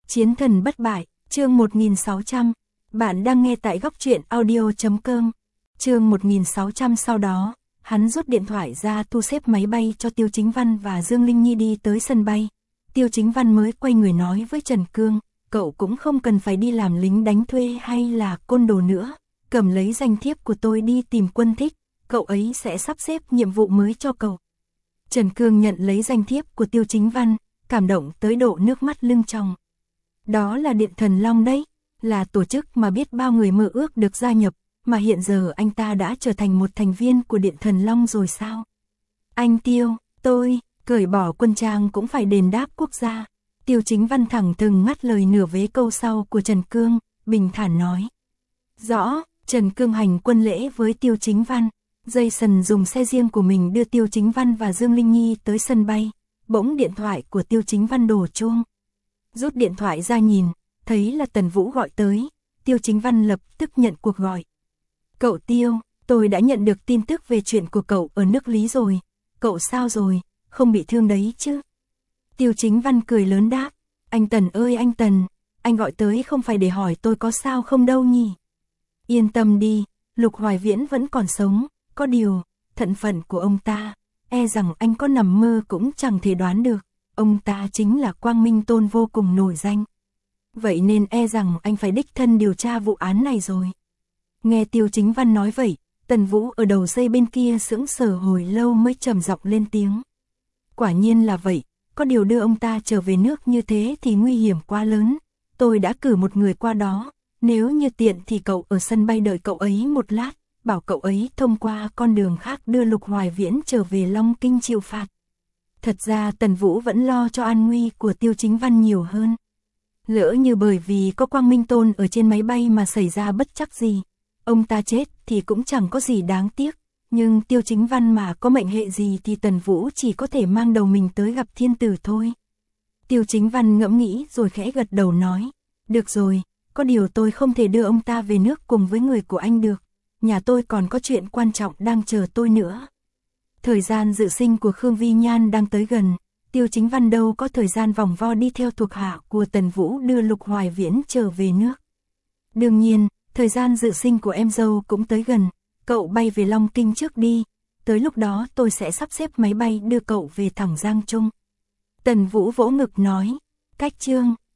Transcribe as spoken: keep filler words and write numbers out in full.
Chiến thần bất bại, chương một nghìn sáu trăm. Bạn đang nghe tại góc truyện audio chấm com. Chương một nghìn sáu trăm. Sau đó, hắn rút điện thoại ra thu xếp máy bay cho Tiêu Chính Văn và Dương Linh Nhi đi tới sân bay. Tiêu Chính Văn mới quay người nói với Trần Cương, cậu cũng không cần phải đi làm lính đánh thuê hay là côn đồ nữa, cầm lấy danh thiếp của tôi đi tìm Quân Thích, cậu ấy sẽ sắp xếp nhiệm vụ mới cho cậu. Trần Cương nhận lấy danh thiếp của Tiêu Chính Văn, cảm động tới độ nước mắt lưng tròng. Đó là Điện Thần Long đấy, là tổ chức mà biết bao người mơ ước được gia nhập, mà hiện giờ anh ta đã trở thành một thành viên của Điện Thần Long rồi sao? Anh Tiêu, tôi, cởi bỏ quân trang cũng phải đền đáp quốc gia. Tiêu Chính Văn thẳng thừng ngắt lời nửa vế câu sau của Trần Cương, bình thản nói. Rõ, Trần Cương hành quân lễ với Tiêu Chính Văn. Jason dùng xe riêng của mình đưa Tiêu Chính Văn và Dương Linh Nhi tới sân bay. Bỗng điện thoại của Tiêu Chính Văn đổ chuông. Rút điện thoại ra nhìn, thấy là Tần Vũ gọi tới. Tiêu Chính Văn lập tức nhận cuộc gọi. Cậu Tiêu, tôi đã nhận được tin tức về chuyện của cậu ở nước Lý rồi. Cậu sao rồi, không bị thương đấy chứ? Tiêu Chính Văn cười lớn đáp. Anh Tần ơi anh Tần, anh gọi tới không phải để hỏi tôi có sao không đâu nhỉ? Yên tâm đi, Lục Hoài Viễn vẫn còn sống, có điều, thận phận của ông ta, e rằng anh có nằm mơ cũng chẳng thể đoán được. Ông ta chính là Quang Minh Tôn vô cùng nổi danh. Vậy nên e rằng anh phải đích thân điều tra vụ án này rồi. Nghe Tiêu Chính Văn nói vậy, Tần Vũ ở đầu dây bên kia sững sờ hồi lâu mới trầm giọng lên tiếng. Quả nhiên là vậy, có điều đưa ông ta trở về nước như thế thì nguy hiểm quá lớn. Tôi đã cử một người qua đó, nếu như tiện thì cậu ở sân bay đợi cậu ấy một lát, bảo cậu ấy thông qua con đường khác đưa Lục Hoài Viễn trở về Long Kinh chịu phạt. Thật ra Tần Vũ vẫn lo cho an nguy của Tiêu Chính Văn nhiều hơn. Lỡ như bởi vì có Quang Minh Tôn ở trên máy bay mà xảy ra bất trắc gì, ông ta chết thì cũng chẳng có gì đáng tiếc. Nhưng Tiêu Chính Văn mà có mệnh hệ gì thì Tần Vũ chỉ có thể mang đầu mình tới gặp thiên tử thôi. Tiêu Chính Văn ngẫm nghĩ rồi khẽ gật đầu nói. Được rồi, có điều tôi không thể đưa ông ta về nước cùng với người của anh được. Nhà tôi còn có chuyện quan trọng đang chờ tôi nữa. Thời gian dự sinh của Khương Vi Nhan đang tới gần. Tiêu Chính Văn đâu có thời gian vòng vo đi theo thuộc hạ của Tần Vũ đưa Lục Hoài Viễn trở về nước. Đương nhiên, thời gian dự sinh của em dâu cũng tới gần. Cậu bay về Long Kinh trước đi. Tới lúc đó tôi sẽ sắp xếp máy bay đưa cậu về thẳng Giang Trung. Tần Vũ vỗ ngực nói. Cách chương.